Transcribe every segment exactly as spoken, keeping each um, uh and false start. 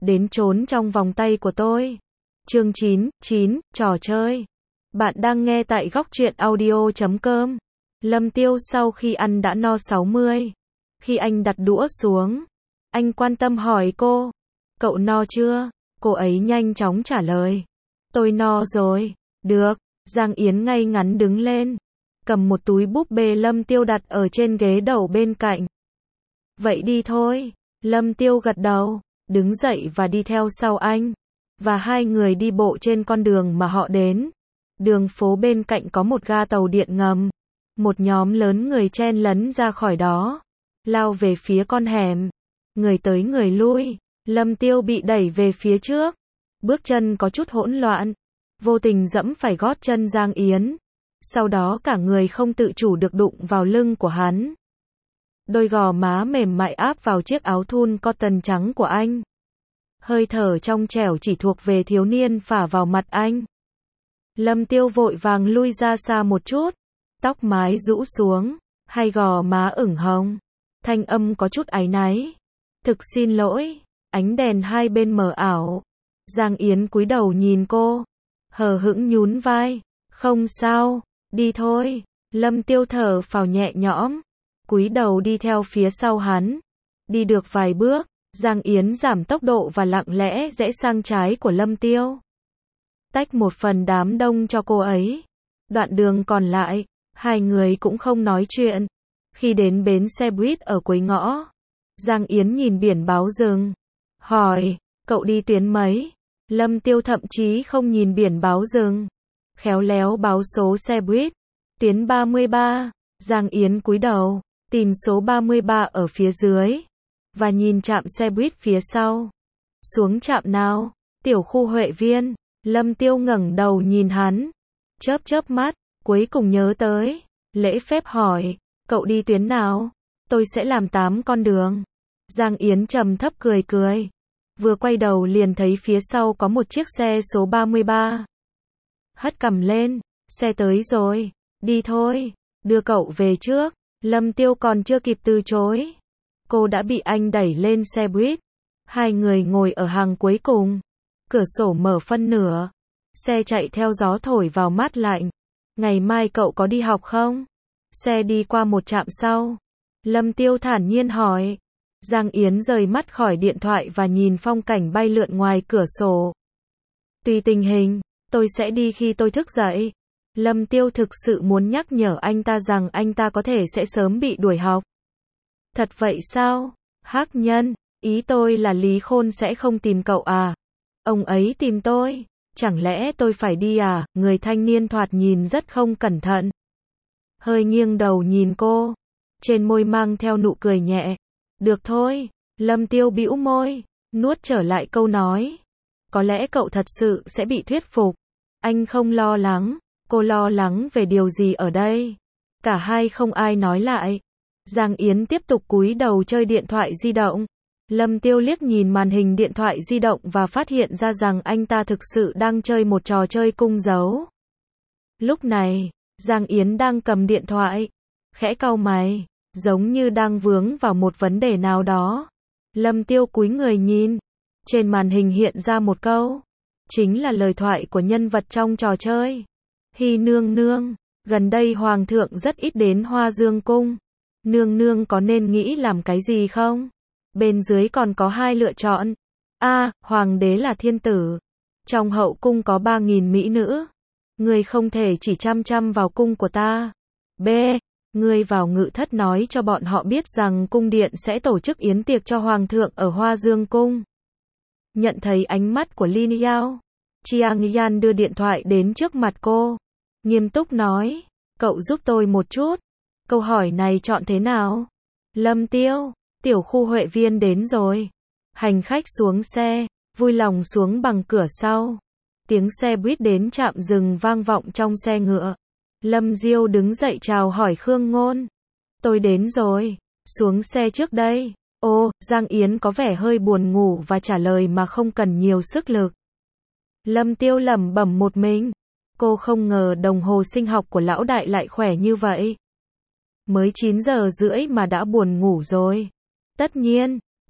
đến trốn trong vòng tay của tôi. Chương chín, chín, trò chơi. Bạn đang nghe tại góc truyện audio chấm com. Lâm Tiêu sau khi ăn đã no sáu mươi. Khi anh đặt đũa xuống, anh quan tâm hỏi cô, cậu no chưa? Cô ấy nhanh chóng trả lời, tôi no rồi. Được. Giang Yến ngay ngắn đứng lên, cầm một túi búp bê Lâm Tiêu đặt ở trên ghế đầu bên cạnh. Vậy đi thôi. Lâm Tiêu gật đầu, đứng dậy và đi theo sau anh. Và hai người đi bộ trên con đường mà họ đến. Đường phố bên cạnh có một ga tàu điện ngầm. Một nhóm lớn người chen lấn ra khỏi đó, lao về phía con hẻm. Người tới người lui, Lâm Tiêu bị đẩy về phía trước. Bước chân có chút hỗn loạn, vô tình dẫm phải gót chân Giang Yến. Sau đó cả người không tự chủ được đụng vào lưng của hắn. Đôi gò má mềm mại áp vào chiếc áo thun cotton trắng của anh. Hơi thở trong trẻo chỉ thuộc về thiếu niên phả vào mặt anh. Lâm Tiêu vội vàng lui ra xa một chút, tóc mái rũ xuống, hai gò má ửng hồng. Thanh âm có chút áy náy. Thực xin lỗi. Ánh đèn hai bên mờ ảo. Giang Yến cúi đầu nhìn cô, hờ hững nhún vai. Không sao, đi thôi. Lâm Tiêu thở phào nhẹ nhõm, cúi đầu đi theo phía sau hắn. Đi được vài bước, Giang Yến giảm tốc độ và lặng lẽ rẽ sang trái của Lâm Tiêu, tách một phần đám đông cho cô ấy. Đoạn đường còn lại, hai người cũng không nói chuyện. Khi đến bến xe buýt ở cuối ngõ, Giang Yến nhìn biển báo dừng, hỏi, cậu đi tuyến mấy? Lâm Tiêu thậm chí không nhìn biển báo dừng, khéo léo báo số xe buýt, tuyến ba mươi ba. Giang Yến cúi đầu, tìm số ba mươi ba ở phía dưới, và nhìn trạm xe buýt phía sau. Xuống trạm nào? Tiểu khu Huệ Viên. Lâm Tiêu ngẩng đầu nhìn hắn, chớp chớp mắt, cuối cùng nhớ tới, lễ phép hỏi, cậu đi tuyến nào? Tôi sẽ làm tám con đường. Giang Yến trầm thấp cười cười, vừa quay đầu liền thấy phía sau có một chiếc xe số ba mươi ba. Hất cằm lên, xe tới rồi, đi thôi, đưa cậu về trước. Lâm Tiêu còn chưa kịp từ chối, cô đã bị anh đẩy lên xe buýt. Hai người ngồi ở hàng cuối cùng, cửa sổ mở phân nửa, xe chạy theo gió thổi vào mát lạnh. Ngày mai cậu có đi học không? Xe đi qua một trạm sau, Lâm Tiêu thản nhiên hỏi. Giang Yến rời mắt khỏi điện thoại và nhìn phong cảnh bay lượn ngoài cửa sổ. Tùy tình hình, tôi sẽ đi khi tôi thức dậy. Lâm Tiêu thực sự muốn nhắc nhở anh ta rằng anh ta có thể sẽ sớm bị đuổi học. Thật vậy sao? Hắc Nhân, ý tôi là Lý Khôn sẽ không tìm cậu à? Ông ấy tìm tôi, chẳng lẽ tôi phải đi à? Người thanh niên thoạt nhìn rất không cẩn thận, hơi nghiêng đầu nhìn cô, trên môi mang theo nụ cười nhẹ. Được thôi. Lâm Tiêu bĩu môi, nuốt trở lại câu nói. Có lẽ cậu thật sự sẽ bị thuyết phục. Anh không lo lắng. Cô lo lắng về điều gì ở đây? Cả hai không ai nói lại. Giang Yến tiếp tục cúi đầu chơi điện thoại di động. Lâm Tiêu liếc nhìn màn hình điện thoại di động và phát hiện ra rằng anh ta thực sự đang chơi một trò chơi cung dấu. Lúc này, Giang Yến đang cầm điện thoại, khẽ cau mày, giống như đang vướng vào một vấn đề nào đó. Lâm Tiêu cúi người nhìn, trên màn hình hiện ra một câu, chính là lời thoại của nhân vật trong trò chơi. Hi nương nương, gần đây hoàng thượng rất ít đến Hoa Dương cung. Nương nương có nên nghĩ làm cái gì không? Bên dưới còn có hai lựa chọn. A. Hoàng đế là thiên tử. Trong hậu cung có ba nghìn mỹ nữ. Ngươi không thể chỉ chăm chăm vào cung của ta. B. Ngươi vào ngự thất nói cho bọn họ biết rằng cung điện sẽ tổ chức yến tiệc cho hoàng thượng ở Hoa Dương cung. Nhận thấy ánh mắt của Lin Yao, Chiang Yan đưa điện thoại đến trước mặt cô, nghiêm túc nói, cậu giúp tôi một chút. Câu hỏi này chọn thế nào? Lâm Tiêu, tiểu khu Huệ Viên đến rồi. Hành khách xuống xe, vui lòng xuống bằng cửa sau. Tiếng xe buýt đến trạm dừng vang vọng trong xe ngựa. Lâm Diêu đứng dậy chào hỏi Khương Ngôn. Tôi đến rồi, xuống xe trước đây. Ô, Giang Yến có vẻ hơi buồn ngủ và trả lời mà không cần nhiều sức lực. Lâm Tiêu lẩm bẩm một mình. Cô không ngờ đồng hồ sinh học của lão đại lại khỏe như vậy. Mới chín giờ rưỡi mà đã buồn ngủ rồi. Tất nhiên,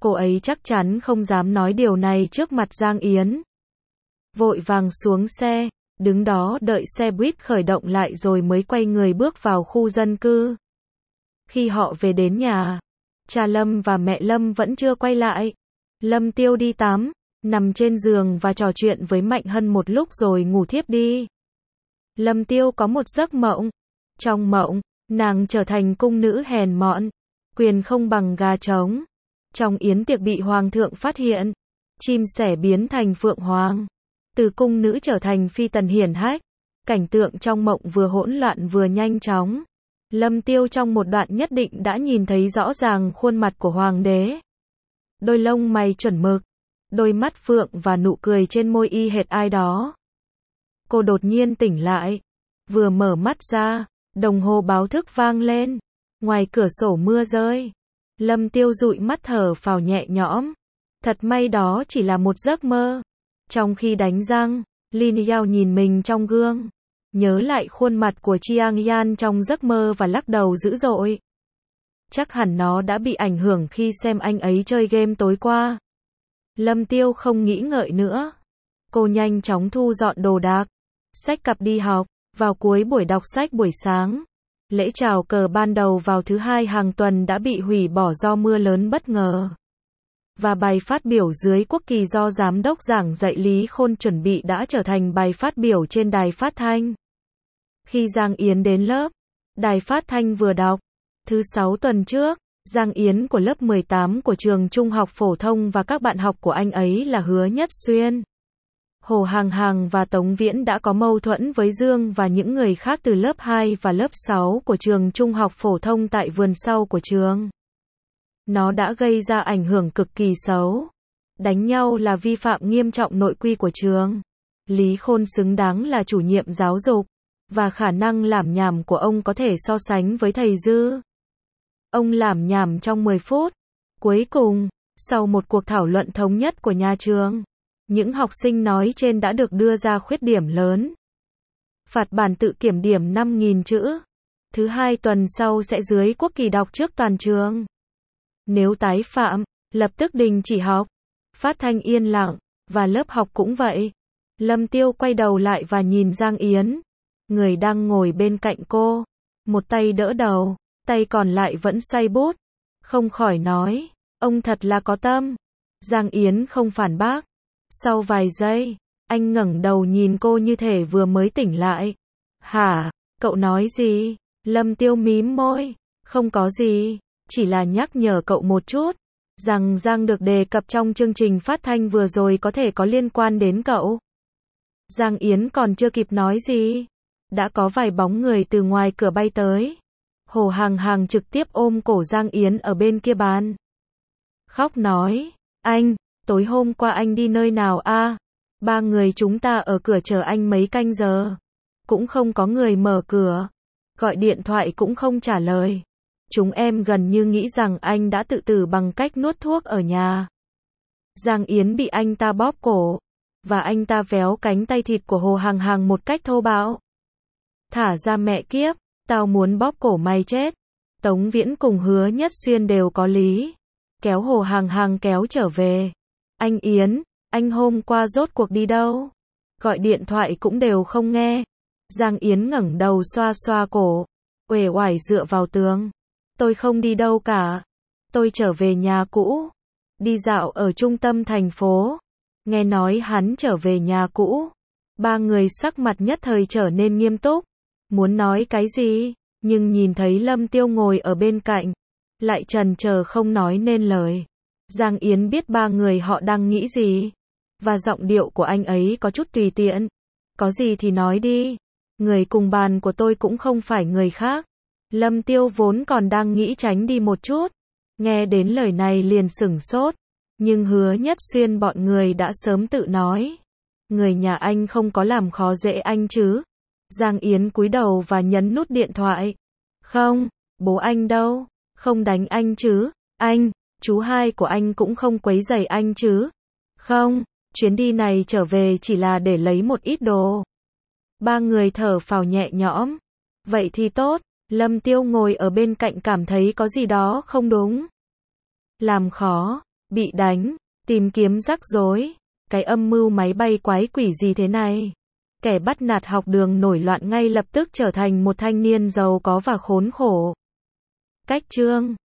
Cô ấy chắc chắn không dám nói điều này trước mặt Giang Yến. Vội vàng xuống xe, đứng đó đợi xe buýt khởi động lại rồi mới quay người bước vào khu dân cư. Khi họ về đến nhà, cha Lâm và mẹ Lâm vẫn chưa quay lại. Lâm Tiêu đi tắm, nằm trên giường và trò chuyện với Mạnh Hân một lúc rồi ngủ thiếp đi. Lâm Tiêu có một giấc mộng. Trong mộng, nàng trở thành cung nữ hèn mọn, quyền không bằng gà trống. Trong yến tiệc bị hoàng thượng phát hiện, chim sẻ biến thành phượng hoàng, từ cung nữ trở thành phi tần hiển hách. Cảnh tượng trong mộng vừa hỗn loạn vừa nhanh chóng. Lâm Tiêu trong một đoạn nhất định đã nhìn thấy rõ ràng khuôn mặt của hoàng đế. Đôi lông mày chuẩn mực, đôi mắt phượng và nụ cười trên môi y hệt ai đó. Cô đột nhiên tỉnh lại, vừa mở mắt ra, đồng hồ báo thức vang lên, ngoài cửa sổ mưa rơi. Lâm Tiêu dụi mắt thở phào nhẹ nhõm. Thật may đó chỉ là một giấc mơ. Trong khi đánh răng, Lin Yao nhìn mình trong gương, nhớ lại khuôn mặt của Chiang Yan trong giấc mơ và lắc đầu dữ dội. Chắc hẳn nó đã bị ảnh hưởng khi xem anh ấy chơi game tối qua. Lâm Tiêu không nghĩ ngợi nữa. Cô nhanh chóng thu dọn đồ đạc, xách cặp đi học. Vào cuối buổi đọc sách buổi sáng, lễ chào cờ ban đầu vào thứ hai hàng tuần đã bị hủy bỏ do mưa lớn bất ngờ. Và bài phát biểu dưới quốc kỳ do giám đốc giảng dạy Lý Khôn chuẩn bị đã trở thành bài phát biểu trên đài phát thanh. Khi Giang Yến đến lớp, đài phát thanh vừa đọc, thứ sáu tuần trước, Giang Yến của lớp mười tám của trường trung học phổ thông và các bạn học của anh ấy là Hứa Nhất Xuyên, Hồ Hàng Hàng và Tống Viễn đã có mâu thuẫn với Dương và những người khác từ lớp hai và lớp sáu của trường trung học phổ thông tại vườn sau của trường. Nó đã gây ra ảnh hưởng cực kỳ xấu. Đánh nhau là vi phạm nghiêm trọng nội quy của trường. Lý Khôn xứng đáng là chủ nhiệm giáo dục, và khả năng lảm nhảm của ông có thể so sánh với thầy Dư. Ông lảm nhảm trong mười phút. Cuối cùng, sau một cuộc thảo luận thống nhất của nhà trường, những học sinh nói trên đã được đưa ra khuyết điểm lớn. Phạt bản tự kiểm điểm năm nghìn chữ. Thứ hai tuần sau sẽ dưới quốc kỳ đọc trước toàn trường. Nếu tái phạm, lập tức đình chỉ học. Phát thanh yên lặng, và lớp học cũng vậy. Lâm Tiêu quay đầu lại và nhìn Giang Yến, người đang ngồi bên cạnh cô. Một tay đỡ đầu, tay còn lại vẫn xoay bút. Không khỏi nói, ông thật là có tâm. Giang Yến không phản bác. Sau vài giây, anh ngẩng đầu nhìn cô như thể vừa mới tỉnh lại. Hả, cậu nói gì? Lâm Tiêu mím môi. Không có gì, chỉ là nhắc nhở cậu một chút, rằng Giang được đề cập trong chương trình phát thanh vừa rồi có thể có liên quan đến cậu. Giang Yến còn chưa kịp nói gì, đã có vài bóng người từ ngoài cửa bay tới. Hồ Hàng Hàng trực tiếp ôm cổ Giang Yến ở bên kia bàn. Khóc nói, anh, tối hôm qua anh đi nơi nào a? Ba người chúng ta ở cửa chờ anh mấy canh giờ. Cũng không có người mở cửa. Gọi điện thoại cũng không trả lời. Chúng em gần như nghĩ rằng anh đã tự tử bằng cách nuốt thuốc ở nhà. Giang Yến bị anh ta bóp cổ, và anh ta véo cánh tay thịt của Hồ Hàng Hàng một cách thô bạo. Thả ra mẹ kiếp, tao muốn bóp cổ mày chết. Tống Viễn cùng Hứa Nhất Xuyên đều có lý. Kéo Hồ Hàng Hàng kéo trở về. Anh Yến, anh hôm qua rốt cuộc đi đâu? Gọi điện thoại cũng đều không nghe. Giang Yến ngẩng đầu xoa xoa cổ, uể oải dựa vào tường. Tôi không đi đâu cả. Tôi trở về nhà cũ. Đi dạo ở trung tâm thành phố. Nghe nói hắn trở về nhà cũ. Ba người sắc mặt nhất thời trở nên nghiêm túc. Muốn nói cái gì, nhưng nhìn thấy Lâm Tiêu ngồi ở bên cạnh, lại chần chờ không nói nên lời. Giang Yến biết ba người họ đang nghĩ gì, và giọng điệu của anh ấy có chút tùy tiện. Có gì thì nói đi. Người cùng bàn của tôi cũng không phải người khác. Lâm Tiêu vốn còn đang nghĩ tránh đi một chút. Nghe đến lời này liền sửng sốt. Nhưng Hứa Nhất Xuyên bọn người đã sớm tự nói. Người nhà anh không có làm khó dễ anh chứ. Giang Yến cúi đầu và nhấn nút điện thoại. Không, bố anh đâu. Không đánh anh chứ. Anh, chú hai của anh cũng không quấy rầy anh chứ. Không, chuyến đi này trở về chỉ là để lấy một ít đồ. Ba người thở phào nhẹ nhõm. Vậy thì tốt. Lâm Tiêu ngồi ở bên cạnh cảm thấy có gì đó không đúng. Làm khó, bị đánh, tìm kiếm rắc rối. Cái âm mưu máy bay quái quỷ gì thế này? Kẻ bắt nạt học đường nổi loạn ngay lập tức trở thành một thanh niên giàu có và khốn khổ. Cách chương